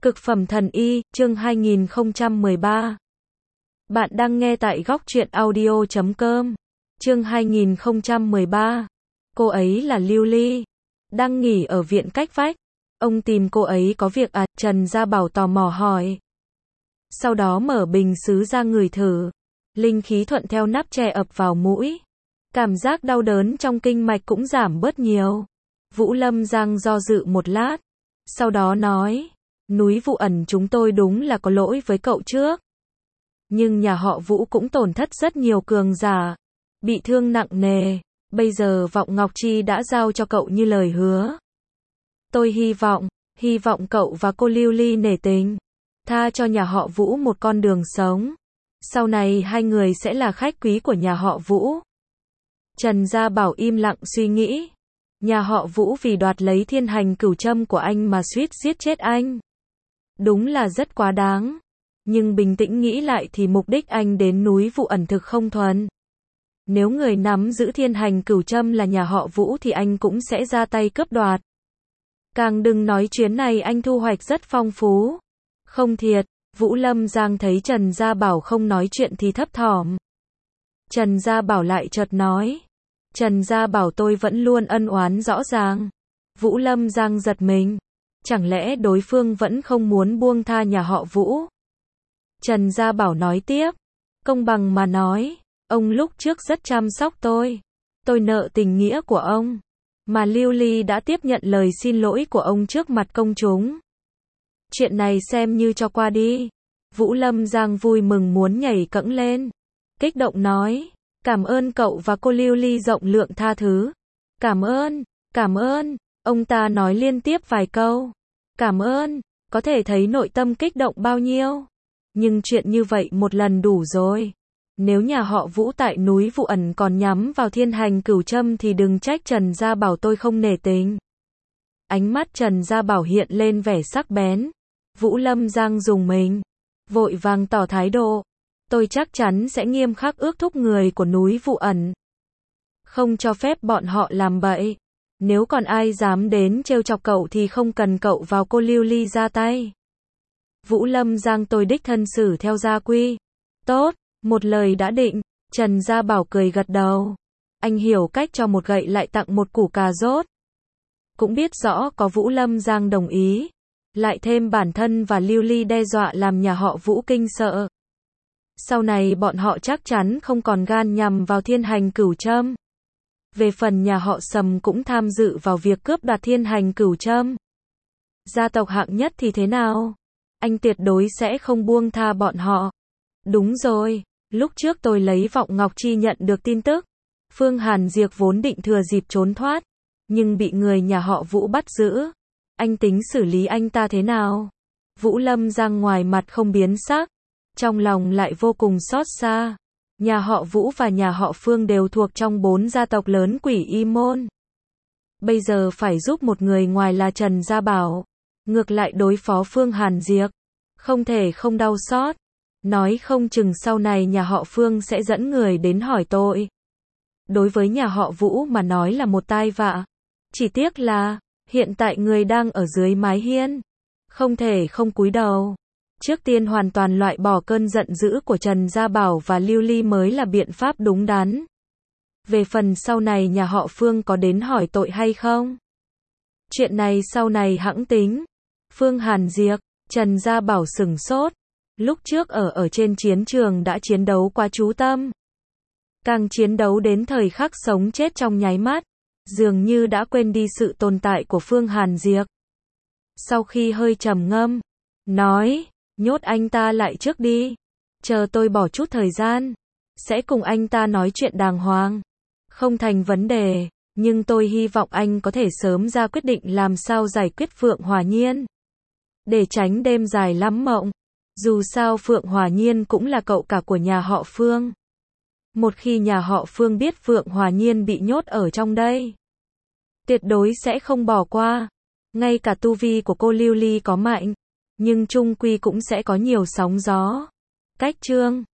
Cực phẩm thần y, chương 2013. Bạn đang nghe tại góc truyện audio.com. Chương 2013. Cô ấy là Lưu Ly, đang nghỉ ở viện cách vách. Ông tìm cô ấy có việc à? Trần Gia Bảo tò mò hỏi. Sau đó mở bình sứ ra ngửi thử. Linh khí thuận theo nắp chè ập vào mũi. Cảm giác đau đớn trong kinh mạch cũng giảm bớt nhiều. Vũ Lâm Giang do dự một lát. Sau đó nói, núi Vụ Ẩn chúng tôi đúng là có lỗi với cậu trước. Nhưng nhà họ Vũ cũng tổn thất rất nhiều cường giả, bị thương nặng nề. Bây giờ Vọng Ngọc Chi đã giao cho cậu như lời hứa. Tôi hy vọng cậu và cô Lưu Ly nể tình, tha cho nhà họ Vũ một con đường sống. Sau này hai người sẽ là khách quý của nhà họ Vũ. Trần Gia Bảo im lặng suy nghĩ. Nhà họ Vũ vì đoạt lấy thiên hành cửu châm của anh mà suýt giết chết anh. Đúng là rất quá đáng. Nhưng bình tĩnh nghĩ lại thì mục đích anh đến núi Vụ Ẩn thực không thuần. Nếu người nắm giữ thiên hành cửu châm là nhà họ Vũ thì anh cũng sẽ ra tay cướp đoạt. Càng đừng nói chuyến này anh thu hoạch rất phong phú. Không thiệt, Vũ Lâm Giang thấy Trần Gia Bảo không nói chuyện thì thấp thỏm. Trần Gia Bảo lại chợt nói. Trần Gia Bảo tôi vẫn luôn ân oán rõ ràng. Vũ Lâm Giang giật mình. Chẳng lẽ đối phương vẫn không muốn buông tha nhà họ Vũ? Trần Gia Bảo nói tiếp. Công bằng mà nói, ông lúc trước rất chăm sóc tôi. Tôi nợ tình nghĩa của ông. Mà Lưu Ly đã tiếp nhận lời xin lỗi của ông trước mặt công chúng. Chuyện này xem như cho qua đi. Vũ Lâm Giang vui mừng muốn nhảy cẫng lên. Kích động nói. Cảm ơn cậu và cô Lưu Ly rộng lượng tha thứ. Cảm ơn. Ông ta nói liên tiếp vài câu. Cảm ơn, có thể thấy nội tâm kích động bao nhiêu. Nhưng chuyện như vậy một lần đủ rồi. Nếu nhà họ Vũ tại núi Vụ Ẩn còn nhắm vào thiên hành cửu châm thì đừng trách Trần Gia Bảo tôi không nể tình. Ánh mắt Trần Gia Bảo hiện lên vẻ sắc bén. Vũ Lâm Giang dùng mình, vội vàng tỏ thái độ. Tôi chắc chắn sẽ nghiêm khắc ước thúc người của núi Vụ Ẩn. Không cho phép bọn họ làm bậy. Nếu còn ai dám đến trêu chọc cậu thì không cần cậu vào cô Lưu Ly ra tay. Vũ Lâm Giang tôi đích thân xử theo gia quy. Tốt, một lời đã định. Trần Gia Bảo cười gật đầu. Anh hiểu cách cho một gậy lại tặng một củ cà rốt. Cũng biết rõ có Vũ Lâm Giang đồng ý. Lại thêm bản thân và Lưu Ly đe dọa làm nhà họ Vũ kinh sợ. Sau này bọn họ chắc chắn không còn gan nhằm vào thiên hành cửu châm. Về phần nhà họ Sầm cũng tham dự vào việc cướp đoạt thiên hành cửu châm. Gia tộc hạng nhất thì thế nào? Anh tuyệt đối sẽ không buông tha bọn họ. Đúng rồi, lúc trước tôi lấy Vọng Ngọc Chi nhận được tin tức. Phương Hàn Diệp vốn định thừa dịp trốn thoát, nhưng bị người nhà họ Vũ bắt giữ. Anh tính xử lý anh ta thế nào? Vũ Lâm Giang ngoài mặt không biến sắc, trong lòng lại vô cùng xót xa. Nhà họ Vũ và nhà họ Phương đều thuộc trong 4 gia tộc lớn Quỷ Y Môn. Bây giờ phải giúp một người ngoài là Trần Gia Bảo. Ngược lại đối phó Phương Hàn Diệp. Không thể không đau xót. Nói không chừng sau này nhà họ Phương sẽ dẫn người đến hỏi tội. Đối với nhà họ Vũ mà nói là một tai vạ. Chỉ tiếc là, hiện tại người đang ở dưới mái hiên. Không thể không cúi đầu. Trước tiên hoàn toàn loại bỏ cơn giận dữ của Trần Gia Bảo và Lưu Ly mới là biện pháp đúng đắn. Về phần sau này nhà họ Phương có đến hỏi tội hay không? Chuyện này sau này hẵng tính. Phương Hàn Diệp, Trần Gia Bảo sửng sốt. Lúc trước ở trên chiến trường đã chiến đấu quá chú tâm. Càng chiến đấu đến thời khắc sống chết trong nháy mắt. Dường như đã quên đi sự tồn tại của Phương Hàn Diệp. Sau khi hơi trầm ngâm, nói. Nhốt anh ta lại trước đi. Chờ tôi bỏ chút thời gian. Sẽ cùng anh ta nói chuyện đàng hoàng. Không thành vấn đề. Nhưng tôi hy vọng anh có thể sớm ra quyết định làm sao giải quyết Phượng Hòa Nhiên. Để tránh đêm dài lắm mộng. Dù sao Phượng Hòa Nhiên cũng là cậu cả của nhà họ Phương. Một khi nhà họ Phương biết Phượng Hòa Nhiên bị nhốt ở trong đây, tuyệt đối sẽ không bỏ qua. Ngay cả tu vi của cô Lưu Ly có mạnh, nhưng chung quy cũng sẽ có nhiều sóng gió. Cách chương